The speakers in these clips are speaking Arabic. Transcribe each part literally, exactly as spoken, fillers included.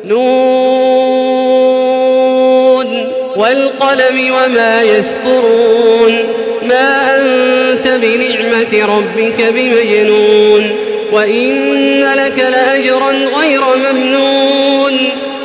نون والقلم وما يسطرون ما أنت بنعمة ربك بمجنون وإن لك لأجرا غير ممنون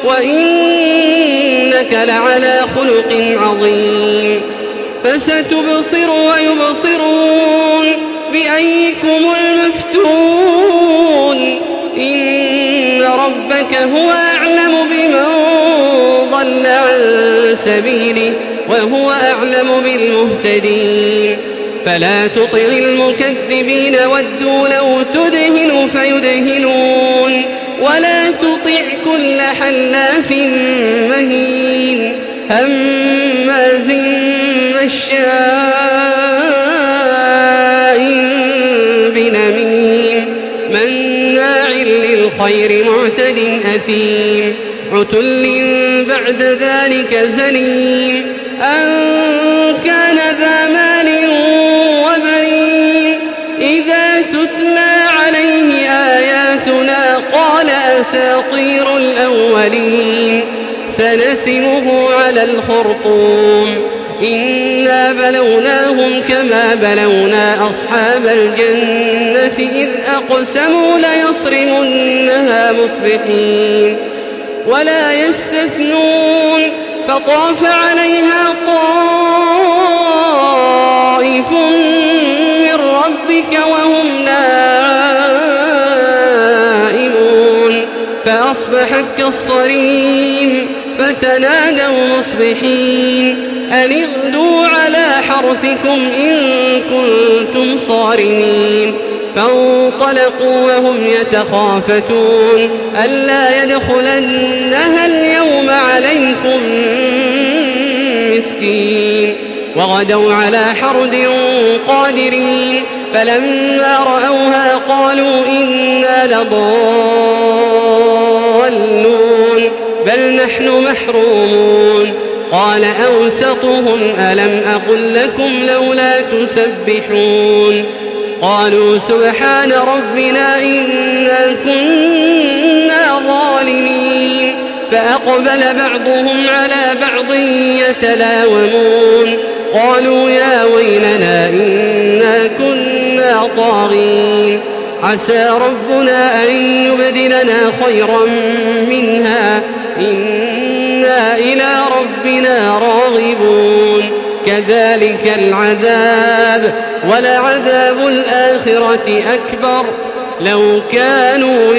وإنك لعلى خلق عظيم فستبصر ويبصرون بأيكم المفتون إن ربك هو أعلم بمن ضل عن سبيله وهو أعلم بالمهتدين فلا تطع المكذبين ودوا لو تدهن فيدهنون ولا تطع كل حلاف مهين هماز مشاء بنميم مناع للخير معتد أثيم عتل بعد ذلك زنيم أن كان ذا مال وبنين إذا تتلى عليه آياتنا قال أساطير الأولين سنسمه على الخرطوم إنا بلوناهم كما بلونا أصحاب الجنة إذ أقسموا ليصرمنها مصبحين ولا يستثنون فطاف عليها طائف من ربك وهم نائمون فأصبحت كالصريم فتنادوا مصبحين أن اغدوا على حرثكم إن كنتم صارمين فانطلقوا وهم يتخافتون ألا يدخلنها اليوم عليكم مسكين وغدوا على حرد قادرين فلما رأوها قالوا إنا لضالون بل نحن محرومون قال أوسطهم ألم أقل لكم لولا تسبحون قالوا سبحان ربنا إنا كنا ظالمين فأقبل بعضهم على بعض يتلاومون قالوا يا ويلنا إنا كنا طاغين عسى ربنا أن يبدلنا خيرا منها إنا إلى ربنا راغبون كذلك العذاب ولعذاب الآخرة أكبر لو كانوا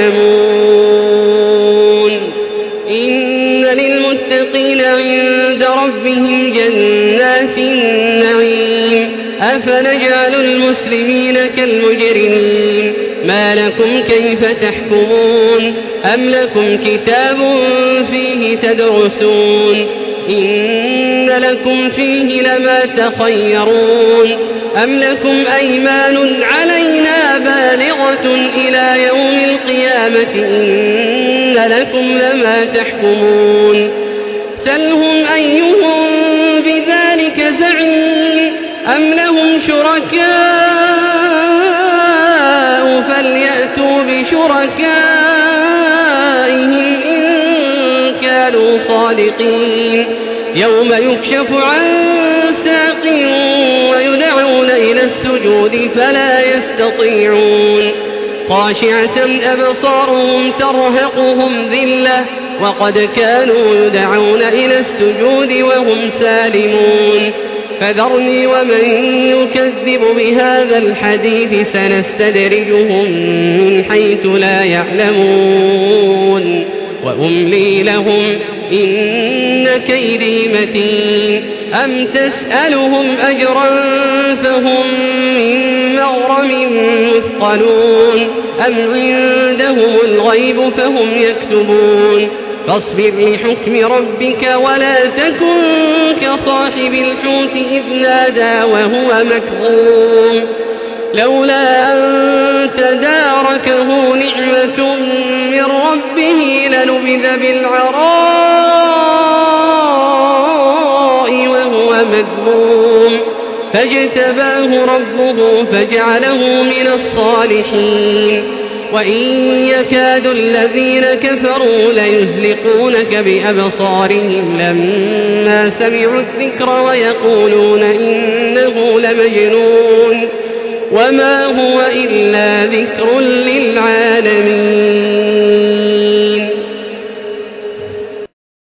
يعلمون إن للمتقين عند ربهم جنات النعيم أفنجعل المسلمين كالمجرمين ما لكم كيف تحكمون أم لكم كتاب فيه تدرسون إن لكم فيه لما تخيرون أم لكم أيمان علينا بالغة إلى يوم القيامة إن لكم لما تحكمون سلهم أيهم بذلك زعيم أم لهم شركاء فليأتوا بشركائهم إن كانوا صادقين يوم يكشف عن ساق ويدعون إلى السجود فلا يستطيعون خاشعة أبصارهم ترهقهم ذلة وقد كانوا يدعون إلى السجود وهم سالمون فذرني ومن يكذب بهذا الحديث سنستدرجهم من حيث لا يعلمون وأملي لهم إن كيدي متين أم تسألهم أجرا فهم من مغرم مثقلون أم عندهم الغيب فهم يكتبون فاصبر لحكم ربك ولا تكن كصاحب الحوت إذ نادى وهو مكظوم لولا أن تداركه نعمة من ربه لنبذ بالعراء وهو مذموم فاجتباه ربه فجعله من الصالحين وإن يكاد الذين كفروا ليزلقونك بأبصارهم لما سمعوا الذكر ويقولون إنه لمجنون وما هو إلا ذكر للعالمين.